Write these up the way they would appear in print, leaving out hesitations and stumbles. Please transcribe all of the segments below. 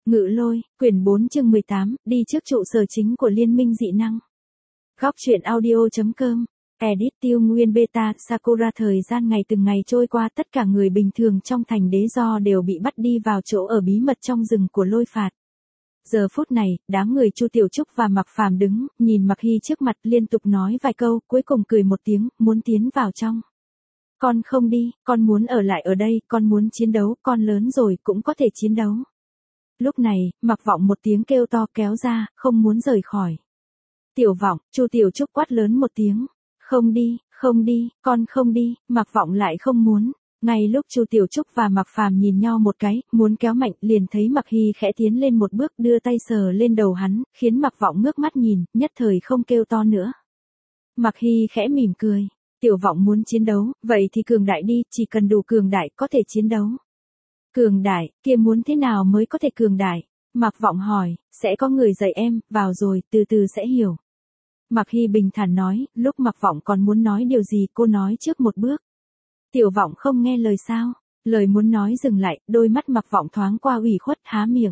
Ngự Lôi, quyển 4 chương 18, đi trước trụ sở chính của Liên minh dị năng. Góc truyện audio.com, edit Tiêu Nguyên Beta Sakura. Thời gian ngày từng ngày trôi qua, tất cả người bình thường trong thành Đế Do đều bị bắt đi vào chỗ ở bí mật trong rừng của Lôi Phạt. Giờ phút này, đám người Chu Tiểu Trúc và Mạc Phàm đứng, nhìn Mạc Hy trước mặt liên tục nói vài câu, cuối cùng cười một tiếng, muốn tiến vào trong. Con không đi, con muốn ở lại ở đây, con muốn chiến đấu, con lớn rồi cũng có thể chiến đấu. Lúc này, Mạc Vọng một tiếng kêu to kéo ra, không muốn rời khỏi. Tiểu Vọng, Chu Tiểu Trúc quát lớn một tiếng. Không đi, không đi, con không đi, Mạc Vọng lại không muốn. Ngay lúc Chu Tiểu Trúc và Mạc Phàm nhìn nhau một cái, muốn kéo mạnh, liền thấy Mạc Hy khẽ tiến lên một bước đưa tay sờ lên đầu hắn, khiến Mạc Vọng ngước mắt nhìn, nhất thời không kêu to nữa. Mạc Hy khẽ mỉm cười. Tiểu Vọng muốn chiến đấu, vậy thì cường đại đi, chỉ cần đủ cường đại có thể chiến đấu. Cường đại, kia muốn thế nào mới có thể cường đại? Mạc Vọng hỏi, sẽ có người dạy em, vào rồi, từ từ sẽ hiểu. Mạc Hy bình thản nói, lúc Mạc Vọng còn muốn nói điều gì cô nói trước một bước. Tiểu Vọng không nghe lời sao? Lời muốn nói dừng lại, đôi mắt Mạc Vọng thoáng qua ủy khuất há miệng.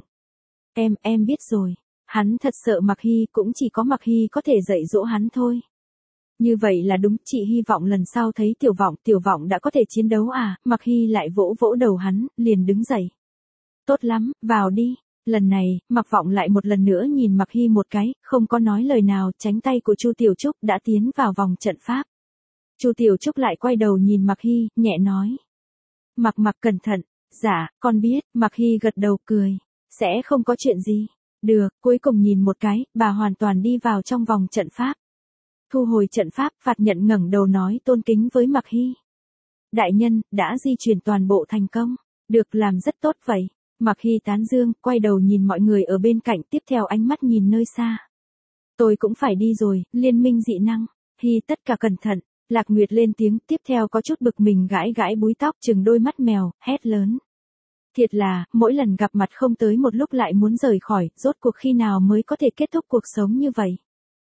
Em biết rồi. Hắn thật sợ Mạc Hy, cũng chỉ có Mạc Hy có thể dạy dỗ hắn thôi. Như vậy là đúng, chị hy vọng lần sau thấy Tiểu Vọng đã có thể chiến đấu à? Mạc Hy lại vỗ vỗ đầu hắn, liền đứng dậy. Tốt lắm, vào đi. Lần này, Mạc Vọng lại một lần nữa nhìn Mạc Hy một cái, không có nói lời nào, tránh tay của Chu Tiểu Trúc đã tiến vào vòng trận pháp. Chu Tiểu Trúc lại quay đầu nhìn Mạc Hy, nhẹ nói. Mạc cẩn thận. Dạ, con biết. Mạc Hy gật đầu cười. Sẽ không có chuyện gì. Được, cuối cùng nhìn một cái, bà hoàn toàn đi vào trong vòng trận pháp. Thu hồi trận pháp, Phạt Nhận ngẩng đầu nói tôn kính với Mạc Hy. Đại nhân, đã di chuyển toàn bộ thành công. Được, làm rất tốt vậy. Mạc Hy tán dương, quay đầu nhìn mọi người ở bên cạnh, tiếp theo ánh mắt nhìn nơi xa. Tôi cũng phải đi rồi, liên minh dị năng. Hy tất cả cẩn thận. Lạc Nguyệt lên tiếng, tiếp theo có chút bực mình gãi gãi búi tóc, chừng đôi mắt mèo, hét lớn. Thiệt là, mỗi lần gặp mặt không tới một lúc lại muốn rời khỏi, rốt cuộc khi nào mới có thể kết thúc cuộc sống như vậy.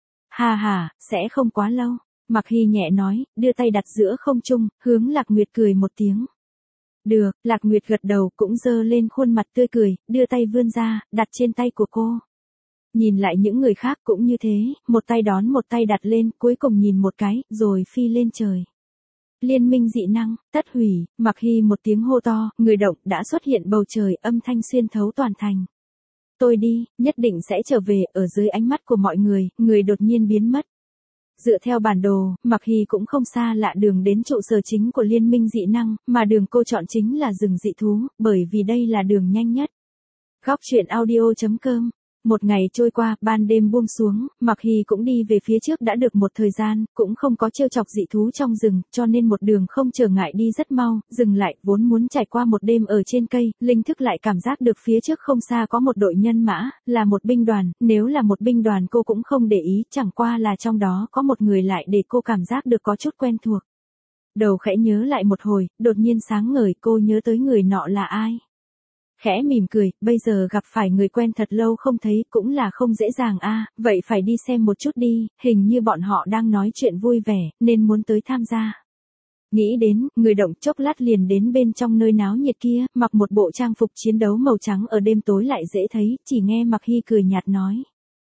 Hà, sẽ không quá lâu. Mạc Hy nhẹ nói, đưa tay đặt giữa không trung, hướng Lạc Nguyệt cười một tiếng. Được, Lạc Nguyệt gật đầu cũng giơ lên khuôn mặt tươi cười, đưa tay vươn ra, đặt trên tay của cô. Nhìn lại những người khác cũng như thế, một tay đón một tay đặt lên, cuối cùng nhìn một cái, rồi phi lên trời. Liên minh dị năng, tất hủy, Mạc Hy một tiếng hô to, người động đã xuất hiện bầu trời, âm thanh xuyên thấu toàn thành. Tôi đi, nhất định sẽ trở về. Ở dưới ánh mắt của mọi người, người đột nhiên biến mất. Dựa theo bản đồ, Mạc Hy cũng không xa lạ đường đến trụ sở chính của liên minh dị năng, mà đường cô chọn chính là rừng dị thú, bởi vì đây là đường nhanh nhất. Góc truyện audio.com. Một ngày trôi qua, ban đêm buông xuống, Mạc Hy cũng đi về phía trước đã được một thời gian, cũng không có trêu chọc dị thú trong rừng, cho nên một đường không trở ngại đi rất mau, dừng lại, vốn muốn trải qua một đêm ở trên cây, linh thức lại cảm giác được phía trước không xa có một đội nhân mã, là một binh đoàn, nếu là một binh đoàn cô cũng không để ý, chẳng qua là trong đó có một người lại để cô cảm giác được có chút quen thuộc. Đầu khẽ nhớ lại một hồi, đột nhiên sáng ngời, cô nhớ tới người nọ là ai. Khẽ mỉm cười, bây giờ gặp phải người quen thật lâu không thấy cũng là không dễ dàng a, vậy phải đi xem một chút đi, hình như bọn họ đang nói chuyện vui vẻ, nên muốn tới tham gia. Nghĩ đến, người động chốc lát liền đến bên trong nơi náo nhiệt kia, mặc một bộ trang phục chiến đấu màu trắng ở đêm tối lại dễ thấy, chỉ nghe Mạc Hy cười nhạt nói.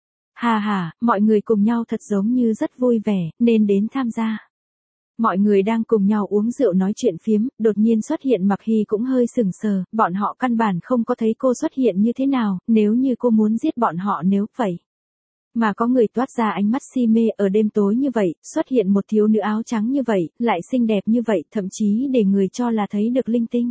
Hà, mọi người cùng nhau thật giống như rất vui vẻ, nên đến tham gia. Mọi người đang cùng nhau uống rượu nói chuyện phiếm, đột nhiên xuất hiện Mạc Hy cũng hơi sừng sờ, bọn họ căn bản không có thấy cô xuất hiện như thế nào, nếu như cô muốn giết bọn họ nếu vậy. Mà có người toát ra ánh mắt si mê ở đêm tối như vậy, xuất hiện một thiếu nữ áo trắng như vậy, lại xinh đẹp như vậy, thậm chí để người cho là thấy được linh tinh.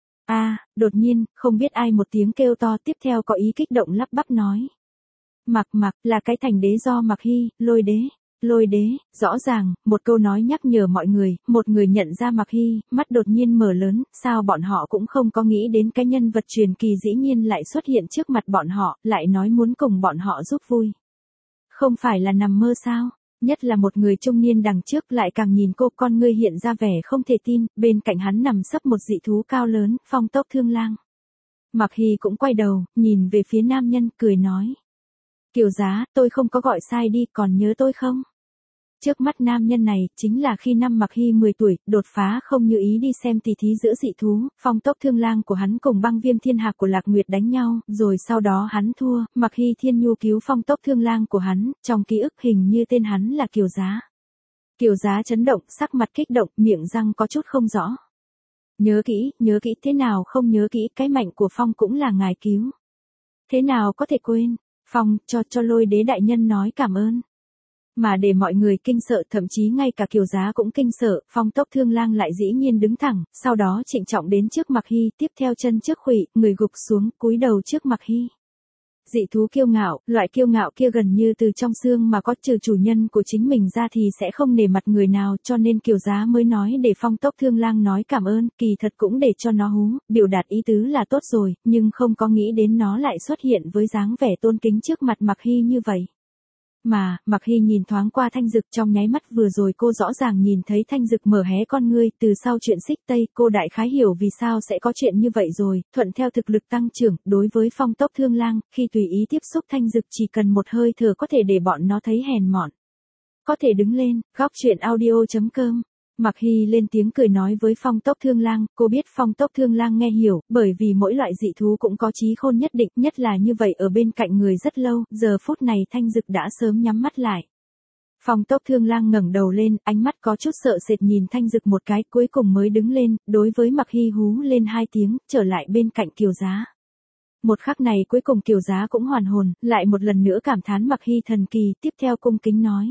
Đột nhiên, không biết ai một tiếng kêu to, tiếp theo có ý kích động lắp bắp nói. Mạc, là cái thành Đế Do. Mạc Hy, Lôi đế, rõ ràng, một câu nói nhắc nhở mọi người, một người nhận ra Mạc Hy, mắt đột nhiên mở lớn, sao bọn họ cũng không có nghĩ đến cái nhân vật truyền kỳ dĩ nhiên lại xuất hiện trước mặt bọn họ, lại nói muốn cùng bọn họ giúp vui. Không phải là nằm mơ sao? Nhất là một người trung niên đằng trước lại càng nhìn cô, con ngươi hiện ra vẻ không thể tin, bên cạnh hắn nằm sấp một dị thú cao lớn, phong tốc thương lang. Mạc Hy cũng quay đầu, nhìn về phía nam nhân, cười nói. Kiều Giá, tôi không có gọi sai đi, còn nhớ tôi không? Trước mắt nam nhân này, chính là khi năm Mặc Hy 10 tuổi, đột phá không như ý đi xem tỷ thí giữa dị thú, Phong Tốc Thương Lang của hắn cùng Băng Viêm Thiên Hạc của Lạc Nguyệt đánh nhau, rồi sau đó hắn thua, Mặc Hy Thiên Nhu cứu Phong Tốc Thương Lang của hắn, trong ký ức hình như tên hắn là Kiều Giá. Kiều Giá chấn động, sắc mặt kích động, miệng răng có chút không rõ. Nhớ kỹ, thế nào không nhớ kỹ, cái mạnh của Phong cũng là ngài cứu. Thế nào có thể quên, Phong, cho Lôi Đế đại nhân nói cảm ơn. Mà để mọi người kinh sợ, thậm chí ngay cả Kiều Giá cũng kinh sợ, Phong Tốc Thương Lang lại dĩ nhiên đứng thẳng, sau đó trịnh trọng đến trước Mặc Hy, tiếp theo chân trước khuỵu, người gục xuống, cúi đầu trước Mặc Hy. Dị thú kiêu ngạo, loại kiêu ngạo kia gần như từ trong xương mà có, trừ chủ nhân của chính mình ra thì sẽ không nể mặt người nào, cho nên Kiều Giá mới nói để Phong Tốc Thương Lang nói cảm ơn, kỳ thật cũng để cho nó hú, biểu đạt ý tứ là tốt rồi, nhưng không có nghĩ đến nó lại xuất hiện với dáng vẻ tôn kính trước mặt Mặc Hy như vậy. Mà, Mặc Hy nhìn thoáng qua Thanh Dực, trong nháy mắt vừa rồi cô rõ ràng nhìn thấy Thanh Dực mở hé con ngươi, từ sau chuyện Xích Tây, cô đại khái hiểu vì sao sẽ có chuyện như vậy rồi, thuận theo thực lực tăng trưởng, đối với Phong Tốc Thương Lang, khi tùy ý tiếp xúc Thanh Dực chỉ cần một hơi thở có thể để bọn nó thấy hèn mọn. Có thể đứng lên, góc chuyện audio.com. Mặc Hy lên tiếng cười nói với Phong Tốc Thương Lang, cô biết Phong Tốc Thương Lang nghe hiểu, bởi vì mỗi loại dị thú cũng có trí khôn nhất định, nhất là như vậy ở bên cạnh người rất lâu, giờ phút này Thanh Dực đã sớm nhắm mắt lại. Phong Tốc Thương Lang ngẩng đầu lên, ánh mắt có chút sợ sệt nhìn Thanh Dực một cái, cuối cùng mới đứng lên, đối với Mặc Hy hú lên 2 tiếng, trở lại bên cạnh Kiều Giá. Một khắc này cuối cùng Kiều Giá cũng hoàn hồn, lại một lần nữa cảm thán Mặc Hy thần kỳ, tiếp theo cung kính nói.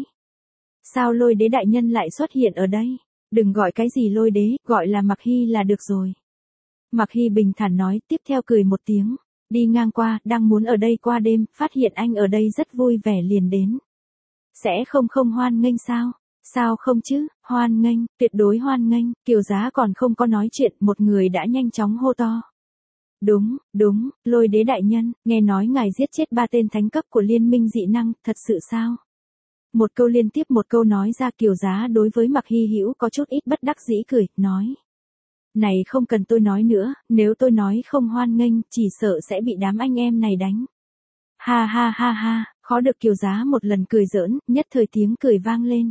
Sao Lôi Đế đại nhân lại xuất hiện ở đây? Đừng gọi cái gì Lôi Đế, gọi là Mặc Hy là được rồi. Mặc Hy bình thản nói, tiếp theo cười một tiếng. Đi ngang qua, đang muốn ở đây qua đêm, phát hiện anh ở đây rất vui vẻ liền đến. Sẽ không hoan nghênh sao? Sao không chứ, hoan nghênh, tuyệt đối hoan nghênh. Kiều Giá còn không có nói chuyện, một người đã nhanh chóng hô to. Đúng, Lôi Đế đại nhân, nghe nói ngài giết chết 3 tên thánh cấp của liên minh dị năng, thật sự sao? Một câu liên tiếp một câu nói ra, Kiều Giá đối với Mặc Hy Hữu có chút ít bất đắc dĩ cười, nói. Này không cần tôi nói nữa, nếu tôi nói không hoan nghênh, chỉ sợ sẽ bị đám anh em này đánh. Ha, khó được. Kiều Giá một lần cười giỡn, nhất thời tiếng cười vang lên.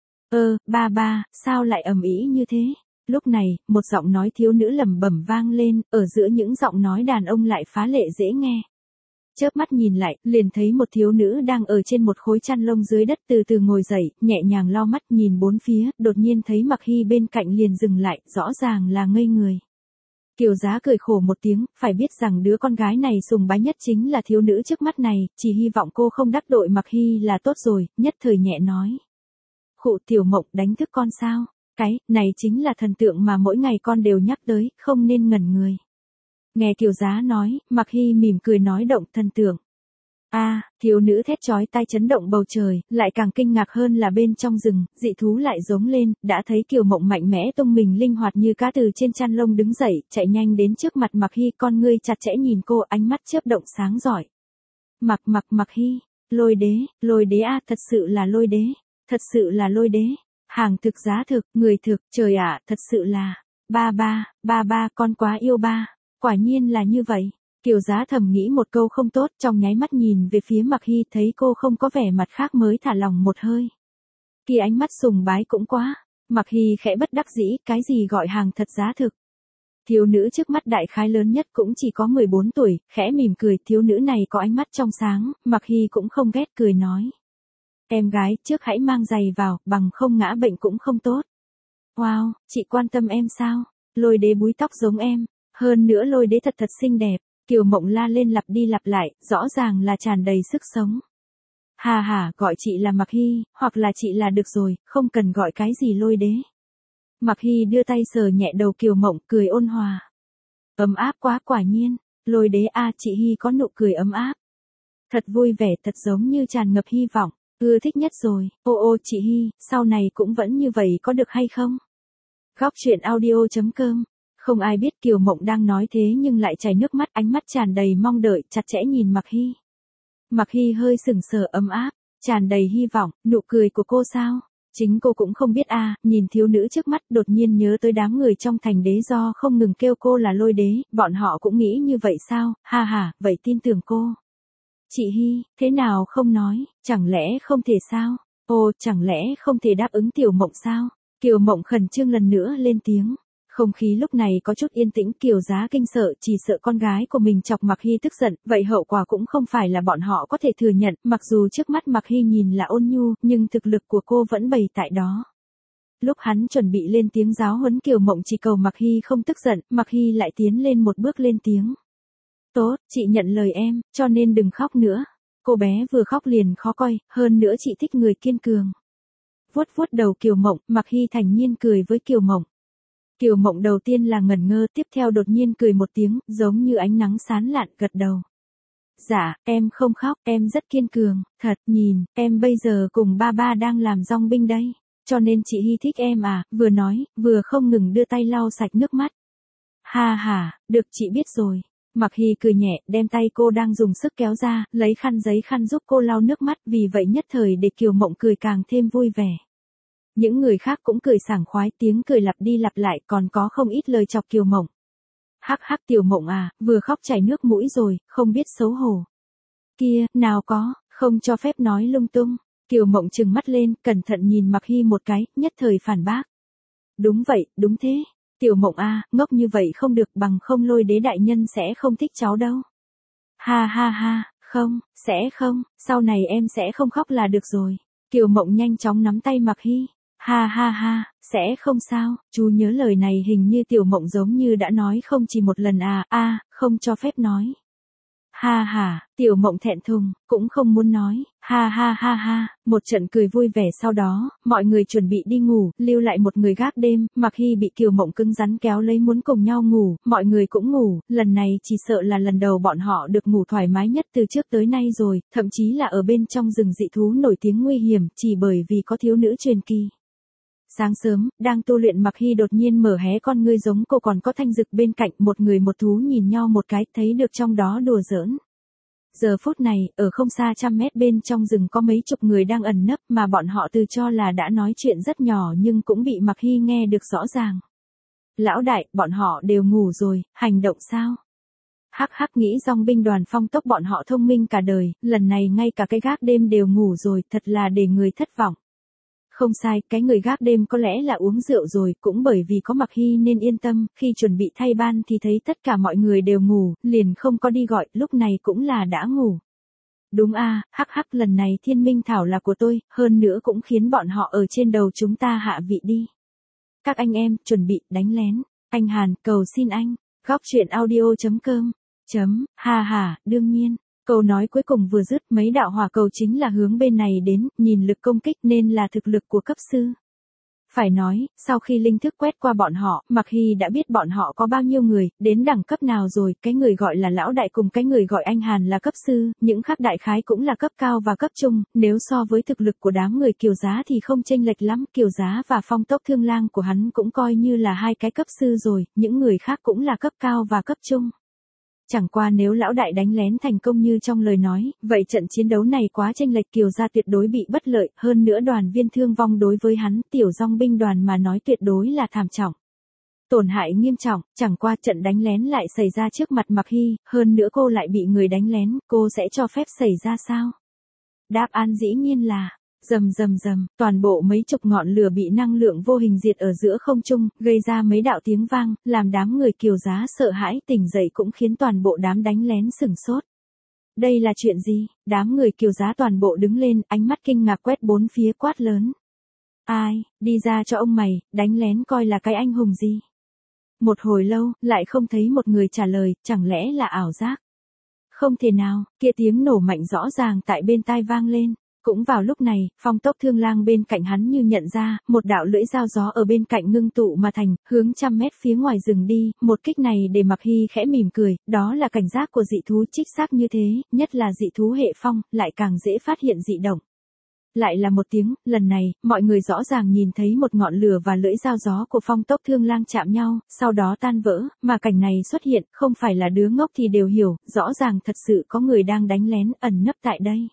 Ba, sao lại ầm ĩ như thế? Lúc này, một giọng nói thiếu nữ lẩm bẩm vang lên, ở giữa những giọng nói đàn ông lại phá lệ dễ nghe. Chớp mắt nhìn lại, liền thấy một thiếu nữ đang ở trên một khối chăn lông dưới đất từ từ ngồi dậy, nhẹ nhàng lau mắt nhìn bốn phía, đột nhiên thấy Mặc Hy bên cạnh liền dừng lại, rõ ràng là ngây người. Kiều Giá cười khổ một tiếng, phải biết rằng đứa con gái này sùng bái nhất chính là thiếu nữ trước mắt này, chỉ hy vọng cô không đắc tội Mặc Hy là tốt rồi, nhất thời nhẹ nói. Khụ, Tiểu Mộng đánh thức con sao? Cái này chính là thần tượng mà mỗi ngày con đều nhắc tới, không nên ngẩn người. Nghe Kiều Giá nói, Mặc Hy mỉm cười nói động thần tượng. Thiếu nữ thét chói tai chấn động bầu trời, lại càng kinh ngạc hơn là bên trong rừng, dị thú lại giống lên, đã thấy Kiều Mộng mạnh mẽ tung mình linh hoạt như cá từ trên chăn lông đứng dậy, chạy nhanh đến trước mặt Mặc Hy, con ngươi chặt chẽ nhìn cô, ánh mắt chớp động sáng giỏi. Mặc Hy, Lôi Đế thật sự là Lôi Đế, thật sự là Lôi Đế, hàng thực giá thực, người thực, trời ạ, thật sự là, ba, con quá yêu ba. Quả nhiên là như vậy. Kiều Giá thầm nghĩ một câu không tốt, trong nháy mắt nhìn về phía Mặc Hy, thấy cô không có vẻ mặt khác mới thả lòng một hơi. Kia ánh mắt sùng bái cũng quá. Mặc Hy khẽ bất đắc dĩ, cái gì gọi hàng thật giá thực. Thiếu nữ trước mắt đại khái lớn nhất cũng chỉ có 14 tuổi, khẽ mỉm cười, thiếu nữ này có ánh mắt trong sáng, Mặc Hy cũng không ghét cười nói. Em gái, trước hãy mang giày vào, bằng không ngã bệnh cũng không tốt. Wow, chị quan tâm em sao? Lôi Đế búi tóc giống em. Hơn nữa Lôi Đế thật xinh đẹp. Kiều Mộng la lên lặp đi lặp lại, rõ ràng là tràn đầy sức sống. Gọi chị là Mặc Hy, hoặc là chị là được rồi, không cần gọi cái gì Lôi Đế. Mặc Hy đưa tay sờ nhẹ đầu Kiều Mộng, cười ôn hòa. Ấm áp quá, quả nhiên. Lôi Đế chị Hy có nụ cười ấm áp. Thật vui vẻ, thật giống như tràn ngập hy vọng. Ưa thích nhất rồi. Ô chị Hy, sau này cũng vẫn như vậy có được hay không? Góc chuyện audio.com. Không ai biết Kiều Mộng đang nói thế nhưng lại chảy nước mắt, ánh mắt tràn đầy mong đợi, chặt chẽ nhìn Mặc Hy. Mặc Hy hơi sững sờ, ấm áp, tràn đầy hy vọng, nụ cười của cô sao? Chính cô cũng không biết nhìn thiếu nữ trước mắt, đột nhiên nhớ tới đám người trong thành đế do không ngừng kêu cô là Lôi Đế, bọn họ cũng nghĩ như vậy sao? Vậy tin tưởng cô. Chị Hy, thế nào không nói, chẳng lẽ không thể sao? Ồ, chẳng lẽ không thể đáp ứng Tiểu Mộng sao? Kiều Mộng khẩn trương lần nữa lên tiếng. Không khí lúc này có chút yên tĩnh, Kiều Giá kinh sợ, chỉ sợ con gái của mình chọc Mạc Hy tức giận, vậy hậu quả cũng không phải là bọn họ có thể thừa nhận, mặc dù trước mắt Mạc Hy nhìn là ôn nhu, nhưng thực lực của cô vẫn bày tại đó. Lúc hắn chuẩn bị lên tiếng giáo huấn Kiều Mộng chỉ cầu Mạc Hy không tức giận, Mạc Hy lại tiến lên một bước lên tiếng. Tốt, chị nhận lời em, cho nên đừng khóc nữa. Cô bé vừa khóc liền khó coi, hơn nữa chị thích người kiên cường. Vuốt vuốt đầu Kiều Mộng, Mạc Hy thản nhiên cười với Kiều Mộng. Kiều Mộng đầu tiên là ngẩn ngơ, tiếp theo đột nhiên cười một tiếng, giống như ánh nắng sáng lạn, gật đầu. Dạ, em không khóc, em rất kiên cường, thật, nhìn, em bây giờ cùng ba ba đang làm dong binh đây. Cho nên chị Hy thích em à, vừa nói, vừa không ngừng đưa tay lau sạch nước mắt. Ha ha, được chị biết rồi. Mạc Hy cười nhẹ, đem tay cô đang dùng sức kéo ra, lấy khăn giấy khăn giúp cô lau nước mắt, vì vậy nhất thời để Kiều Mộng cười càng thêm vui vẻ. Những người khác cũng cười sảng khoái, tiếng cười lặp đi lặp lại, còn có không ít lời chọc Kiều Mộng. Hắc hắc Tiểu Mộng à, vừa khóc chảy nước mũi rồi, không biết xấu hổ. Kia, nào có, không cho phép nói lung tung. Kiều Mộng trừng mắt lên, cẩn thận nhìn Mạc Hy một cái, nhất thời phản bác. Đúng vậy, đúng thế. Tiểu Mộng à, ngốc như vậy không được, bằng không Lôi Đế đại nhân sẽ không thích cháu đâu. Ha ha ha, không, sẽ không, sau này em sẽ không khóc là được rồi. Kiều Mộng nhanh chóng nắm tay Mạc Hy. Ha ha ha, sẽ không sao, chú nhớ lời này hình như Tiểu Mộng giống như đã nói không chỉ một lần à, không cho phép nói. Ha ha, Tiểu Mộng thẹn thùng, cũng không muốn nói, ha ha ha ha, một trận cười vui vẻ sau đó, mọi người chuẩn bị đi ngủ, lưu lại một người gác đêm, Mạc Hy bị Kiều Mộng cứng rắn kéo lấy muốn cùng nhau ngủ, mọi người cũng ngủ, lần này chỉ sợ là lần đầu bọn họ được ngủ thoải mái nhất từ trước tới nay rồi, thậm chí là ở bên trong rừng dị thú nổi tiếng nguy hiểm, chỉ bởi vì có thiếu nữ truyền kỳ. Sáng sớm, đang tu luyện Mạc Hy đột nhiên mở hé con ngươi giống cô còn có Thanh Dực bên cạnh, một người một thú nhìn nhau một cái, thấy được trong đó đùa giỡn. Giờ phút này, ở không xa trăm mét bên trong rừng có mấy chục người đang ẩn nấp mà bọn họ tự cho là đã nói chuyện rất nhỏ nhưng cũng bị Mạc Hy nghe được rõ ràng. Lão đại, bọn họ đều ngủ rồi, hành động sao? Hắc hắc nghĩ dong binh đoàn Phong Tốc bọn họ thông minh cả đời, lần này ngay cả cái gác đêm đều ngủ rồi, thật là để người thất vọng. Không sai, cái người gác đêm có lẽ là uống rượu rồi, cũng bởi vì có Mạc Hy nên yên tâm, khi chuẩn bị thay ban thì thấy tất cả mọi người đều ngủ, liền không có đi gọi, lúc này cũng là đã ngủ. Đúng hắc hắc lần này Thiên Minh Thảo là của tôi, hơn nữa cũng khiến bọn họ ở trên đầu chúng ta hạ vị đi. Các anh em, chuẩn bị, đánh lén. Anh Hàn, cầu xin anh. Góc truyện audio.com. Ha, đương nhiên. Câu nói cuối cùng vừa dứt, mấy đạo hỏa cầu chính là hướng bên này đến, nhìn lực công kích nên là thực lực của cấp sư. Phải nói, sau khi linh thức quét qua bọn họ, Mạc Hy đã biết bọn họ có bao nhiêu người, đến đẳng cấp nào rồi, cái người gọi là lão đại cùng cái người gọi anh Hàn là cấp sư, những khác đại khái cũng là cấp cao và cấp trung, nếu so với thực lực của đám người Kiều Giá thì không chênh lệch lắm, Kiều Giá và Phong Tốc Thương Lang của hắn cũng coi như là hai cái cấp sư rồi, những người khác cũng là cấp cao và cấp trung. Chẳng qua nếu lão đại đánh lén thành công như trong lời nói, vậy trận chiến đấu này quá chênh lệch, Kiều gia tuyệt đối bị bất lợi, hơn nữa đoàn viên thương vong đối với hắn, tiểu dong binh đoàn mà nói tuyệt đối là thảm trọng. Tổn hại nghiêm trọng, chẳng qua trận đánh lén lại xảy ra trước mặt Mạc Hy, hơn nữa cô lại bị người đánh lén, cô sẽ cho phép xảy ra sao? Đáp án dĩ nhiên là rầm, toàn bộ mấy chục ngọn lửa bị năng lượng vô hình diệt ở giữa không trung, gây ra mấy đạo tiếng vang, làm đám người Kiều Giá sợ hãi tỉnh dậy cũng khiến toàn bộ đám đánh lén sửng sốt. Đây là chuyện gì? Đám người Kiều Giá toàn bộ đứng lên, ánh mắt kinh ngạc quét bốn phía quát lớn. Ai, đi ra cho ông mày, đánh lén coi là cái anh hùng gì? Một hồi lâu, lại không thấy một người trả lời, chẳng lẽ là ảo giác? Không thể nào, kia tiếng nổ mạnh rõ ràng tại bên tai vang lên. Cũng vào lúc này, Phong Tốc Thương Lang bên cạnh hắn như nhận ra, một đạo lưỡi dao gió ở bên cạnh ngưng tụ mà thành, hướng trăm mét phía ngoài rừng đi, một kích này để Mạc Hy khẽ mỉm cười, đó là cảnh giác của dị thú trích xác như thế, nhất là dị thú hệ phong, lại càng dễ phát hiện dị động. Lại là một tiếng, lần này, mọi người rõ ràng nhìn thấy một ngọn lửa và lưỡi dao gió của Phong Tốc Thương Lang chạm nhau, sau đó tan vỡ, mà cảnh này xuất hiện, không phải là đứa ngốc thì đều hiểu, rõ ràng thật sự có người đang đánh lén, ẩn nấp tại đây.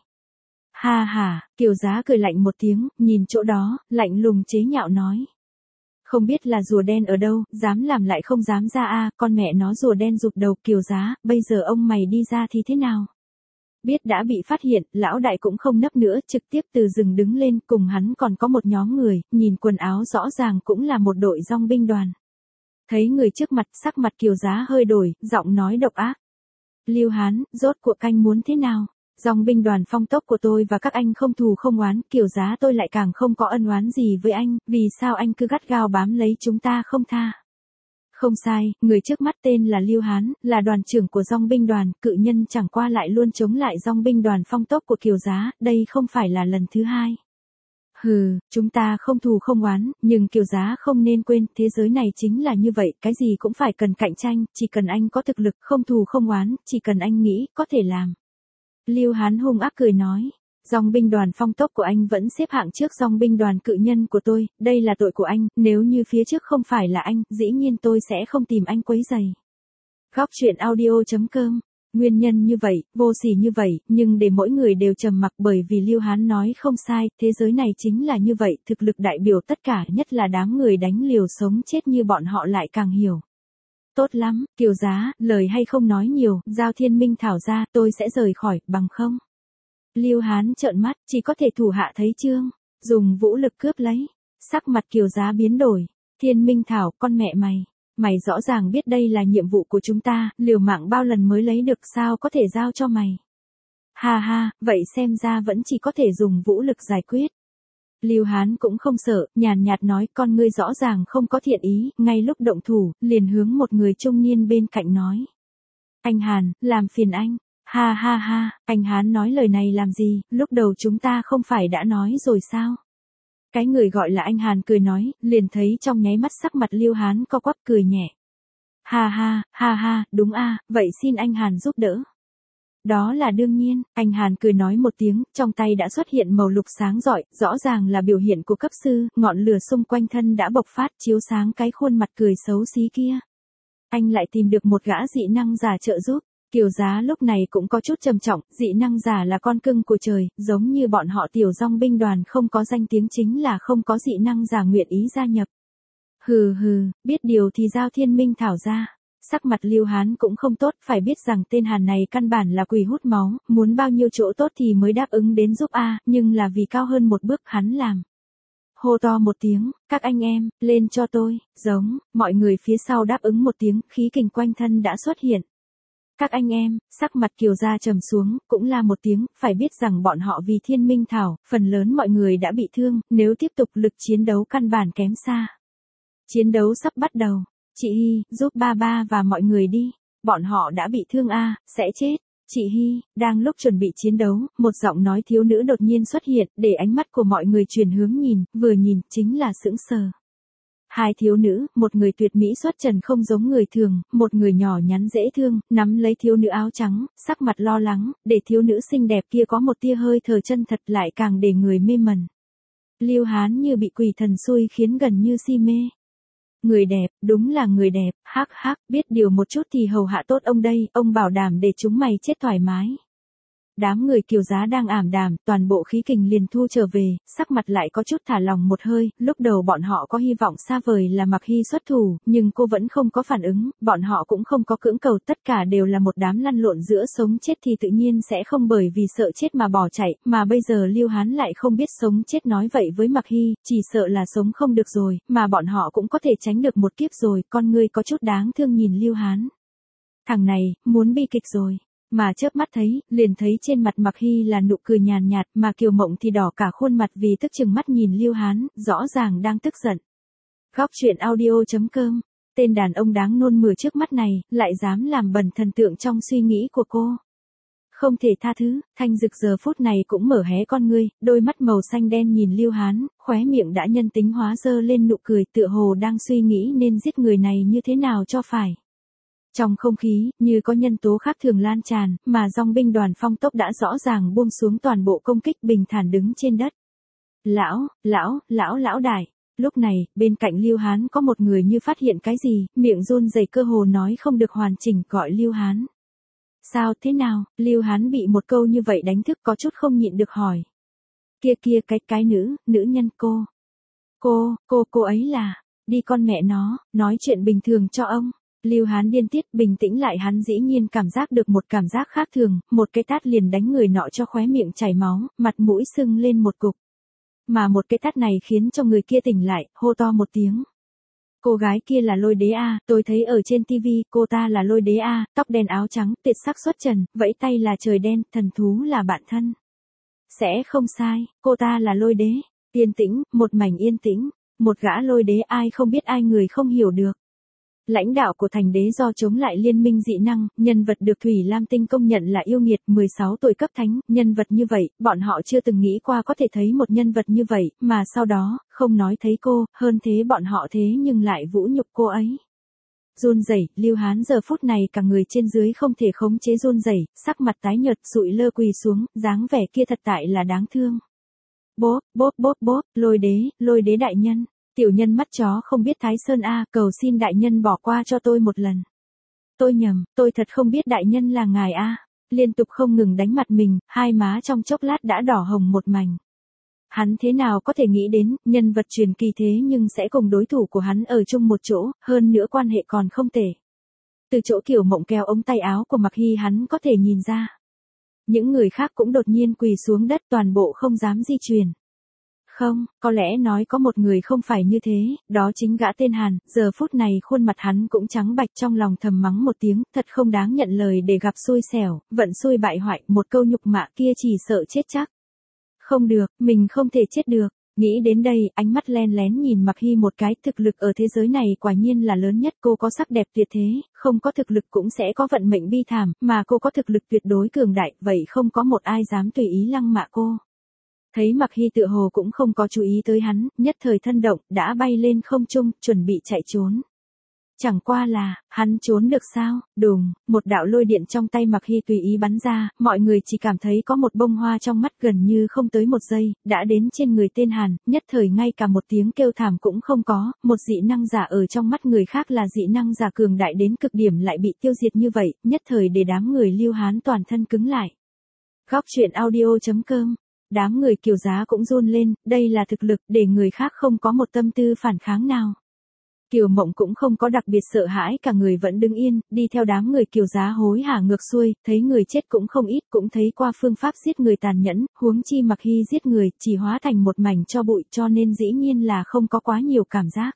Ha, Kiều Giá cười lạnh một tiếng, nhìn chỗ đó, lạnh lùng chế nhạo nói. Không biết là rùa đen ở đâu, dám làm lại không dám ra con mẹ nó rùa đen rụt đầu Kiều Giá, bây giờ ông mày đi ra thì thế nào? Biết đã bị phát hiện, lão đại cũng không nấp nữa, trực tiếp từ rừng đứng lên, cùng hắn còn có một nhóm người, nhìn quần áo rõ ràng cũng là một đội dong binh đoàn. Thấy người trước mặt, sắc mặt Kiều Giá hơi đổi, giọng nói độc ác. Lưu Hán, rốt cuộc anh muốn thế nào? Dòng binh đoàn Phong Tốc của tôi và các anh không thù không oán, Kiều Giá tôi lại càng không có ân oán gì với anh, vì sao anh cứ gắt gao bám lấy chúng ta không tha? Không sai, người trước mắt tên là Lưu Hán, là đoàn trưởng của dòng binh đoàn, cự nhân chẳng qua lại luôn chống lại dòng binh đoàn Phong Tốc của Kiều Giá, đây không phải là lần thứ hai. Hừ, chúng ta không thù không oán, nhưng Kiều Giá không nên quên, thế giới này chính là như vậy, cái gì cũng phải cần cạnh tranh, chỉ cần anh có thực lực, không thù không oán, chỉ cần anh nghĩ, có thể làm. Lưu Hán hung ác cười nói, dòng binh đoàn Phong Tốc của anh vẫn xếp hạng trước dòng binh đoàn cự nhân của tôi, đây là tội của anh, nếu như phía trước không phải là anh, dĩ nhiên tôi sẽ không tìm anh quấy rầy. Góc truyện audio.com. Nguyên nhân như vậy, vô sỉ như vậy, nhưng để mỗi người đều trầm mặc bởi vì Lưu Hán nói không sai, thế giới này chính là như vậy, thực lực đại biểu tất cả, nhất là đám người đánh liều sống chết như bọn họ lại càng hiểu. Tốt lắm, Kiều Giá, lời hay không nói nhiều, giao Thiên Minh Thảo ra, tôi sẽ rời khỏi, bằng không. Lưu Hán trợn mắt, chỉ có thể thủ hạ thấy chương, dùng vũ lực cướp lấy. Sắc mặt Kiều Giá biến đổi, Thiên Minh Thảo, con mẹ mày. Mày rõ ràng biết đây là nhiệm vụ của chúng ta, liều mạng bao lần mới lấy được sao có thể giao cho mày. Ha ha, vậy xem ra vẫn chỉ có thể dùng vũ lực giải quyết. Lưu Hán cũng không sợ, nhàn nhạt nói con ngươi rõ ràng không có thiện ý, ngay lúc động thủ, liền hướng một người trung niên bên cạnh nói. Anh Hàn, làm phiền anh. Ha ha ha, anh Hán nói lời này làm gì, lúc đầu chúng ta không phải đã nói rồi sao? Cái người gọi là anh Hàn cười nói, liền thấy trong nháy mắt sắc mặt Lưu Hán co quắp cười nhẹ. Ha ha, đúng a, vậy xin anh Hàn giúp đỡ. Đó là đương nhiên, anh Hàn cười nói một tiếng, trong tay đã xuất hiện màu lục sáng rọi, rõ ràng là biểu hiện của cấp sư, ngọn lửa xung quanh thân đã bộc phát chiếu sáng cái khuôn mặt cười xấu xí kia. Anh lại tìm được một gã dị năng giả trợ giúp. Kiều Giá lúc này cũng có chút trầm trọng, dị năng giả là con cưng của trời, giống như bọn họ tiểu dòng binh đoàn không có danh tiếng chính là không có dị năng giả nguyện ý gia nhập. Hừ, biết điều thì giao Thiên Minh Thảo ra. Sắc mặt Lưu Hán cũng không tốt, phải biết rằng tên Hàn này căn bản là quỷ hút máu, muốn bao nhiêu chỗ tốt thì mới đáp ứng đến giúp nhưng là vì cao hơn một bước hắn làm. Hô to một tiếng, các anh em, lên cho tôi, giống, mọi người phía sau đáp ứng một tiếng, khí kình quanh thân đã xuất hiện. Các anh em, sắc mặt Kiều Gia trầm xuống, cũng là một tiếng, phải biết rằng bọn họ vì Thiên Minh Thảo, phần lớn mọi người đã bị thương, nếu tiếp tục lực chiến đấu căn bản kém xa. Chiến đấu sắp bắt đầu, chị Hy, giúp ba và mọi người đi, bọn họ đã bị thương sẽ chết. Chị Hy, đang lúc chuẩn bị chiến đấu, một giọng nói thiếu nữ đột nhiên xuất hiện, để ánh mắt của mọi người chuyển hướng nhìn, vừa nhìn, chính là sững sờ. Hai thiếu nữ, một người tuyệt mỹ xuất trần không giống người thường, một người nhỏ nhắn dễ thương, nắm lấy thiếu nữ áo trắng, sắc mặt lo lắng, để thiếu nữ xinh đẹp kia có một tia hơi thở chân thật lại càng để người mê mẩn. Lưu Hán như bị quỷ thần xui khiến gần như si mê. Người đẹp, đúng là người đẹp, hắc, biết điều một chút thì hầu hạ tốt ông đây, ông bảo đảm để chúng mày chết thoải mái. Đám người Kiều Giá đang ảm đạm, toàn bộ khí kình liền thu trở về, sắc mặt lại có chút thả lòng một hơi, lúc đầu bọn họ có hy vọng xa vời là Mặc Hy xuất thủ, nhưng cô vẫn không có phản ứng, bọn họ cũng không có cưỡng cầu, tất cả đều là một đám lăn lộn giữa sống chết thì tự nhiên sẽ không bởi vì sợ chết mà bỏ chạy, mà bây giờ Lưu Hán lại không biết sống chết nói vậy với Mặc Hy, chỉ sợ là sống không được rồi, mà bọn họ cũng có thể tránh được một kiếp rồi, con ngươi có chút đáng thương nhìn Lưu Hán. Thằng này, muốn bi kịch rồi. Mà chớp mắt thấy, liền thấy trên mặt Mặc Hy là nụ cười nhàn nhạt, mà Kiều Mộng thì đỏ cả khuôn mặt vì tức chừng mắt nhìn Lưu Hán, rõ ràng đang tức giận. Góc truyện audio.com, tên đàn ông đáng nôn mửa trước mắt này, lại dám làm bẩn thần tượng trong suy nghĩ của cô. Không thể tha thứ, Thanh Dực giờ phút này cũng mở hé con ngươi, đôi mắt màu xanh đen nhìn Lưu Hán, khóe miệng đã nhân tính hóa dơ lên nụ cười tựa hồ đang suy nghĩ nên giết người này như thế nào cho phải. Trong không khí, như có nhân tố khác thường lan tràn, mà dòng binh đoàn Phong Tốc đã rõ ràng buông xuống toàn bộ công kích bình thản đứng trên đất. Lão đại. Lúc này, bên cạnh Lưu Hán có một người như phát hiện cái gì, miệng run rẩy cơ hồ nói không được hoàn chỉnh gọi Lưu Hán. Sao thế nào, Lưu Hán bị một câu như vậy đánh thức có chút không nhịn được hỏi. Kia cái nữ nhân cô ấy là, đi con mẹ nó, nói chuyện bình thường cho ông. Lưu Hán điên tiết bình tĩnh lại, hắn dĩ nhiên cảm giác được một cảm giác khác thường, một cái tát liền đánh người nọ cho khóe miệng chảy máu, mặt mũi sưng lên một cục. Mà một cái tát này khiến cho người kia tỉnh lại, hô to một tiếng. Cô gái kia là Lôi Đế a, tôi thấy ở trên tivi, cô ta là Lôi Đế a, tóc đen áo trắng, tuyệt sắc xuất trần, vẫy tay là trời đen, thần thú là bạn thân. Sẽ không sai, cô ta là Lôi Đế. Yên tĩnh, một mảnh yên tĩnh, một gã Lôi Đế ai không biết ai người không hiểu được. Lãnh đạo của thành đế do chống lại liên minh dị năng, nhân vật được Thủy Lam Tinh công nhận là yêu nghiệt, 16 tuổi cấp thánh, nhân vật như vậy, bọn họ chưa từng nghĩ qua có thể thấy một nhân vật như vậy, mà sau đó, không nói thấy cô, hơn thế bọn họ thế nhưng lại vũ nhục cô ấy. Run rẩy, Lưu Hán giờ phút này cả người trên dưới không thể khống chế run rẩy, sắc mặt tái nhợt, sụi lơ quỳ xuống, dáng vẻ kia thật tại là đáng thương. Bốp, bốp bốp bốp, Lôi Đế đại nhân. Tiểu nhân mắt chó không biết Thái Sơn a, cầu xin đại nhân bỏ qua cho tôi một lần. Tôi nhầm, tôi thật không biết đại nhân là ngài a. Liên tục không ngừng đánh mặt mình, hai má trong chốc lát đã đỏ hồng một mảnh. Hắn thế nào có thể nghĩ đến, nhân vật truyền kỳ thế nhưng sẽ cùng đối thủ của hắn ở chung một chỗ, hơn nữa quan hệ còn không tệ. Từ chỗ Kiều Mộng kéo ống tay áo của Mạc Hy hắn có thể nhìn ra. Những người khác cũng đột nhiên quỳ xuống đất, toàn bộ không dám di chuyển. Không, có lẽ nói có một người không phải như thế, đó chính gã tên Hàn, giờ phút này khuôn mặt hắn cũng trắng bạch, trong lòng thầm mắng một tiếng, thật không đáng nhận lời để gặp xui xẻo, vận xui bại hoại, một câu nhục mạ kia chỉ sợ chết chắc. Không được, mình không thể chết được. Nghĩ đến đây, ánh mắt len lén nhìn Mạc Hy một cái, thực lực ở thế giới này quả nhiên là lớn nhất, cô có sắc đẹp tuyệt thế, không có thực lực cũng sẽ có vận mệnh bi thảm, mà cô có thực lực tuyệt đối cường đại, vậy không có một ai dám tùy ý lăng mạ cô. Thấy Mạc Hy tựa hồ cũng không có chú ý tới hắn, nhất thời thân động, đã bay lên không trung, chuẩn bị chạy trốn. Chẳng qua là, hắn trốn được sao? Đùng, một đạo lôi điện trong tay Mạc Hy tùy ý bắn ra, mọi người chỉ cảm thấy có một bông hoa trong mắt, gần như không tới một giây, đã đến trên người tên Hàn, nhất thời ngay cả một tiếng kêu thảm cũng không có, một dị năng giả ở trong mắt người khác là dị năng giả cường đại đến cực điểm lại bị tiêu diệt như vậy, nhất thời để đám người Lưu Hán toàn thân cứng lại. Góc truyện audio.com. Đám người Kiều Giá cũng run lên, đây là thực lực để người khác không có một tâm tư phản kháng nào. Kiều Mộng cũng không có đặc biệt sợ hãi, cả người vẫn đứng yên, đi theo đám người Kiều Giá hối hả ngược xuôi, thấy người chết cũng không ít, cũng thấy qua phương pháp giết người tàn nhẫn, huống chi Mạc Hy giết người, chỉ hóa thành một mảnh tro bụi, cho nên dĩ nhiên là không có quá nhiều cảm giác.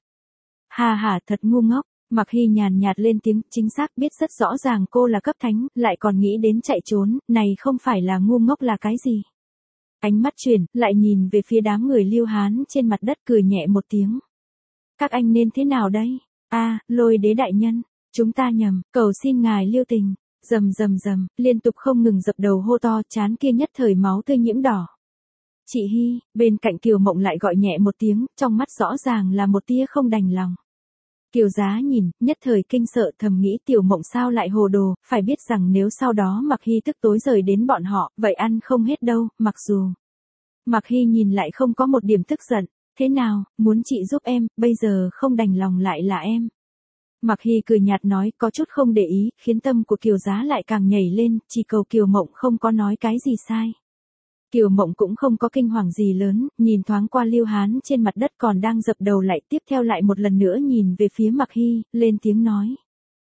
Hà hà, thật ngu ngốc. Mạc Hy nhàn nhạt lên tiếng, chính xác biết rất rõ ràng cô là cấp thánh, lại còn nghĩ đến chạy trốn, này không phải là ngu ngốc là cái gì. Ánh mắt chuyển, lại nhìn về phía đám người Lưu Hán trên mặt đất, cười nhẹ một tiếng. Các anh nên thế nào đây? Lôi Đế đại nhân, chúng ta nhầm, cầu xin ngài lưu tình. Rầm rầm rầm, liên tục không ngừng dập đầu hô to, trán kia nhất thời máu tươi nhiễm đỏ. Chị Hy, bên cạnh Kiều Mộng lại gọi nhẹ một tiếng, trong mắt rõ ràng là một tia không đành lòng. Kiều Giá nhìn, nhất thời kinh sợ, thầm nghĩ Tiểu Mộng sao lại hồ đồ, phải biết rằng nếu sau đó Mạc Hy tức tối rời đến bọn họ, vậy ăn không hết đâu, mặc dù. Mạc Hy nhìn lại không có một điểm tức giận, thế nào, muốn chị giúp em, bây giờ không đành lòng lại là em. Mạc Hy cười nhạt nói, có chút không để ý, khiến tâm của Kiều Giá lại càng nhảy lên, chỉ cầu Kiều Mộng không có nói cái gì sai. Kiều Mộng cũng không có kinh hoàng gì lớn, nhìn thoáng qua Lưu Hán trên mặt đất còn đang dập đầu lại, tiếp theo lại một lần nữa nhìn về phía Mạc Hy, lên tiếng nói.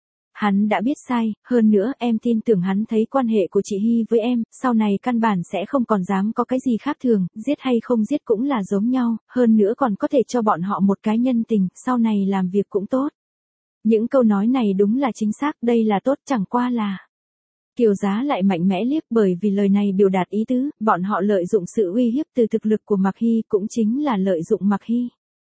Hắn đã biết sai, hơn nữa em tin tưởng hắn thấy quan hệ của chị Hy với em, sau này căn bản sẽ không còn dám có cái gì khác thường, giết hay không giết cũng là giống nhau, hơn nữa còn có thể cho bọn họ một cái nhân tình, sau này làm việc cũng tốt. Những câu nói này đúng là chính xác, đây là tốt, chẳng qua là. Kiều Giá lại mạnh mẽ liếc, bởi vì lời này biểu đạt ý tứ, bọn họ lợi dụng sự uy hiếp từ thực lực của Mạc Hy, cũng chính là lợi dụng Mạc Hy.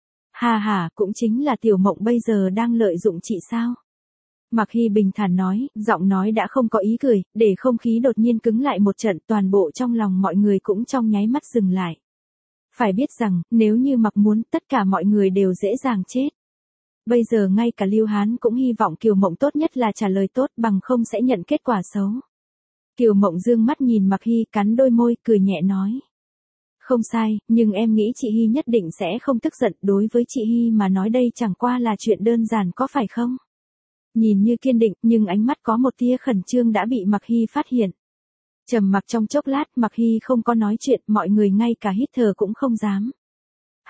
Hà hà, cũng chính là Tiểu Mộng bây giờ đang lợi dụng chị sao? Mạc Hy bình thản nói, giọng nói đã không có ý cười, để không khí đột nhiên cứng lại một trận, toàn bộ trong lòng mọi người cũng trong nháy mắt dừng lại. Phải biết rằng, nếu như Mạc muốn, tất cả mọi người đều dễ dàng chết. Bây giờ ngay cả Lưu Hán cũng hy vọng Kiều Mộng tốt nhất là trả lời tốt, bằng không sẽ nhận kết quả xấu. Kiều Mộng dương mắt nhìn Mạc Hy, cắn đôi môi, cười nhẹ nói. Không sai, nhưng em nghĩ chị Hy nhất định sẽ không tức giận, đối với chị Hy mà nói đây chẳng qua là chuyện đơn giản có phải không? Nhìn như kiên định, nhưng ánh mắt có một tia khẩn trương đã bị Mạc Hy phát hiện. Trầm mặc trong chốc lát, Mạc Hy không có nói chuyện, mọi người ngay cả hít thở cũng không dám.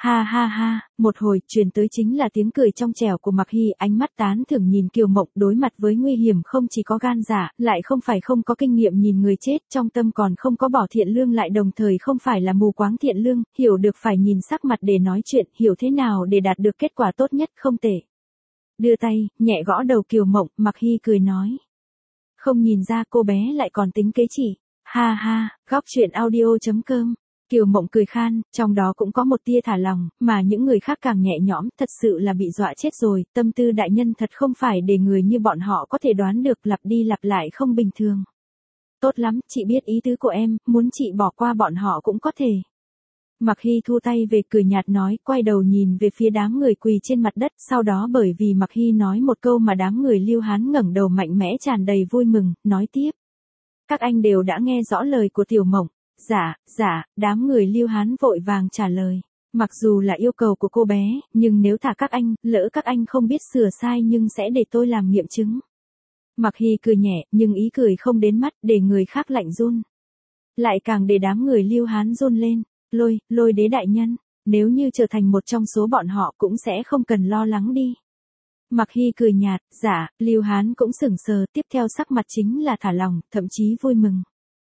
Ha ha ha, một hồi truyền tới chính là tiếng cười trong trẻo của Mạc Hy, ánh mắt tán thưởng nhìn Kiều Mộng, đối mặt với nguy hiểm không chỉ có gan dạ, lại không phải không có kinh nghiệm nhìn người chết, trong tâm còn không có bỏ thiện lương, lại đồng thời không phải là mù quáng thiện lương, hiểu được phải nhìn sắc mặt để nói chuyện, hiểu thế nào để đạt được kết quả tốt nhất, không tệ. Đưa tay, nhẹ gõ đầu Kiều Mộng, Mạc Hy cười nói. Không nhìn ra cô bé lại còn tính kế chị. Ha ha, góc chuyện audio.com. Kiều Mộng cười khan, trong đó cũng có một tia thả lòng, mà những người khác càng nhẹ nhõm, thật sự là bị dọa chết rồi, tâm tư đại nhân thật không phải để người như bọn họ có thể đoán được, lặp đi lặp lại không bình thường. Tốt lắm, chị biết ý tứ của em, muốn chị bỏ qua bọn họ cũng có thể. Mạc Hy thu tay về cười nhạt nói, quay đầu nhìn về phía đám người quỳ trên mặt đất, sau đó bởi vì Mạc Hy nói một câu mà đám người Lưu Hán ngẩng đầu mạnh mẽ tràn đầy vui mừng, nói tiếp. Các anh đều đã nghe rõ lời của Tiểu Mộng. Dạ, đám người Lưu Hán vội vàng trả lời. Mặc dù là yêu cầu của cô bé, nhưng nếu thả các anh, lỡ các anh không biết sửa sai nhưng sẽ để tôi làm nghiệm chứng. Mạc Hy cười nhẹ, nhưng ý cười không đến mắt, để người khác lạnh run. Lại càng để đám người Lưu Hán run lên. Lôi đế đại nhân, nếu như trở thành một trong số bọn họ cũng sẽ không cần lo lắng đi. Mạc Hy cười nhạt, dạ, Lưu Hán cũng sững sờ, tiếp theo sắc mặt chính là thả lòng, thậm chí vui mừng.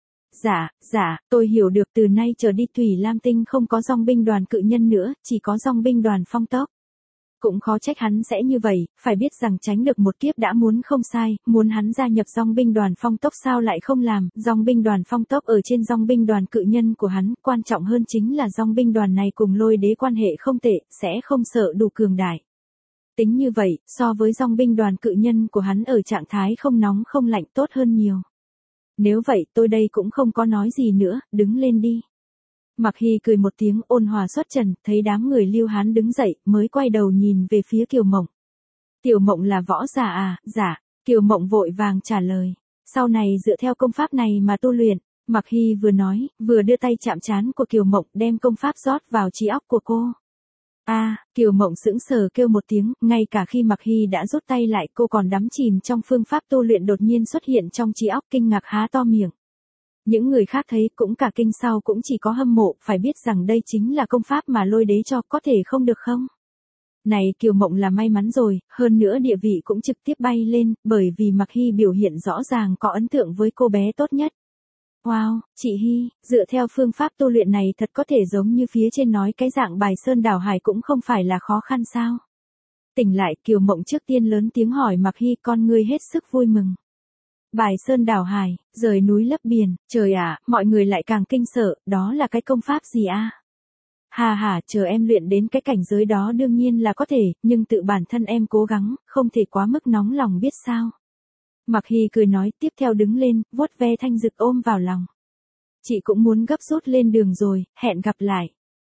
Dạ, tôi hiểu được, từ nay trở đi Thủy Lam Tinh không có dòng binh đoàn cự nhân nữa, chỉ có dòng binh đoàn phong tốc. Cũng khó trách hắn sẽ như vậy, phải biết rằng tránh được một kiếp đã muốn không sai, muốn hắn gia nhập dòng binh đoàn phong tốc sao lại không làm, dòng binh đoàn phong tốc ở trên dòng binh đoàn cự nhân của hắn, quan trọng hơn chính là dòng binh đoàn này cùng Lôi đế quan hệ không tệ, sẽ không sợ đủ cường đại. Tính như vậy, so với dòng binh đoàn cự nhân của hắn ở trạng thái không nóng không lạnh tốt hơn nhiều. Nếu vậy tôi đây cũng không có nói gì nữa, đứng lên đi. Mạc Hy cười một tiếng ôn hòa xuất trần, thấy đám người Lưu Hán đứng dậy, mới quay đầu nhìn về phía Kiều Mộng. Tiểu Mộng là võ giả à? Dạ, Kiều Mộng vội vàng trả lời. Sau này dựa theo công pháp này mà tu luyện. Mạc Hy vừa nói, vừa đưa tay chạm trán của Kiều Mộng, đem công pháp rót vào trí óc của cô. Kiều Mộng sững sờ kêu một tiếng, ngay cả khi Mạc Hy đã rút tay lại, cô còn đắm chìm trong phương pháp tu luyện đột nhiên xuất hiện trong trí óc, kinh ngạc há to miệng. Những người khác thấy cũng cả kinh, sau cũng chỉ có hâm mộ, phải biết rằng đây chính là công pháp mà Lôi đế cho, có thể không được không? Này Kiều Mộng là may mắn rồi, hơn nữa địa vị cũng trực tiếp bay lên, bởi vì Mạc Hy biểu hiện rõ ràng có ấn tượng với cô bé tốt nhất. Wow, chị Hy, dựa theo phương pháp tu luyện này thật có thể giống như phía trên nói, cái dạng bài sơn đảo hải cũng không phải là khó khăn sao? Tỉnh lại, Kiều Mộng trước tiên lớn tiếng hỏi Mạc Hy, con ngươi hết sức vui mừng. Bài sơn đảo hải, rời núi lấp biển, trời ạ, mọi người lại càng kinh sợ, đó là cái công pháp gì a? Hà, chờ em luyện đến cái cảnh giới đó đương nhiên là có thể, nhưng tự bản thân em cố gắng, không thể quá mức nóng lòng biết sao. Mạc Hy cười nói, tiếp theo đứng lên, vuốt ve Thanh Dực ôm vào lòng. Chị cũng muốn gấp rút lên đường rồi, hẹn gặp lại.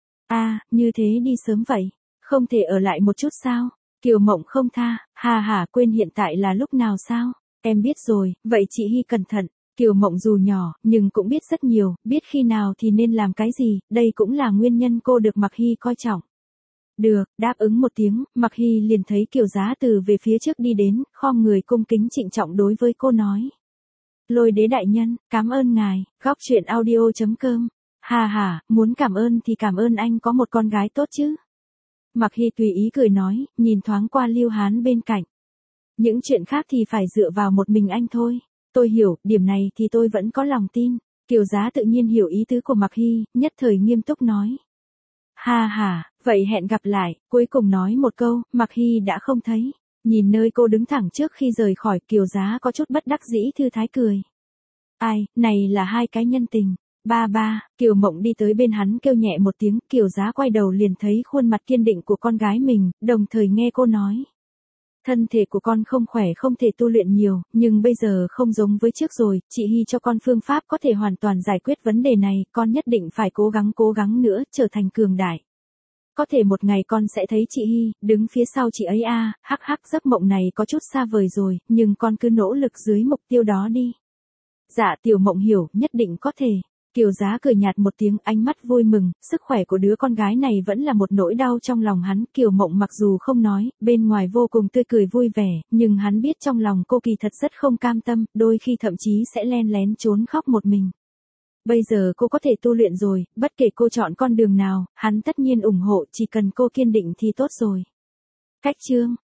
Như thế đi sớm vậy, không thể ở lại một chút sao? Kiều Mộng không tha, quên hiện tại là lúc nào sao? Em biết rồi, vậy chị Hy cẩn thận. Kiều Mộng dù nhỏ, nhưng cũng biết rất nhiều, biết khi nào thì nên làm cái gì, đây cũng là nguyên nhân cô được Mạc Hy coi trọng. Được, đáp ứng một tiếng, Mạc Hy liền thấy Kiều Giá từ về phía trước đi đến, khom người cung kính trịnh trọng đối với cô nói. Lôi đế đại nhân, cảm ơn ngài, góc chuyện audio.com. Muốn cảm ơn thì cảm ơn anh có một con gái tốt chứ. Mạc Hy tùy ý cười nói, nhìn thoáng qua Lưu Hán bên cạnh. Những chuyện khác thì phải dựa vào một mình anh thôi. Tôi hiểu, điểm này thì tôi vẫn có lòng tin. Kiều Giá tự nhiên hiểu ý tứ của Mạc Hy, nhất thời nghiêm túc nói. Vậy hẹn gặp lại, cuối cùng nói một câu, Mạc Hy đã không thấy. Nhìn nơi cô đứng thẳng trước khi rời khỏi, Kiều Giá có chút bất đắc dĩ thư thái cười. Này là hai cái nhân tình. Ba, Kiều Mộng đi tới bên hắn kêu nhẹ một tiếng, Kiều Giá quay đầu liền thấy khuôn mặt kiên định của con gái mình, đồng thời nghe cô nói. Thân thể của con không khỏe, không thể tu luyện nhiều, nhưng bây giờ không giống với trước rồi, chị Hy cho con phương pháp có thể hoàn toàn giải quyết vấn đề này, con nhất định phải cố gắng nữa, trở thành cường đại. Có thể một ngày con sẽ thấy chị Hy, đứng phía sau chị ấy giấc mộng này có chút xa vời rồi, nhưng con cứ nỗ lực dưới mục tiêu đó đi. Dạ Tiểu Mộng hiểu, nhất định có thể. Kiều Giá cười nhạt một tiếng, ánh mắt vui mừng, sức khỏe của đứa con gái này vẫn là một nỗi đau trong lòng hắn. Kiều Mộng mặc dù không nói, bên ngoài vô cùng tươi cười vui vẻ, nhưng hắn biết trong lòng cô kỳ thật rất không cam tâm, đôi khi thậm chí sẽ len lén trốn khóc một mình. Bây giờ cô có thể tu luyện rồi, bất kể cô chọn con đường nào, hắn tất nhiên ủng hộ, chỉ cần cô kiên định thì tốt rồi. Khách trương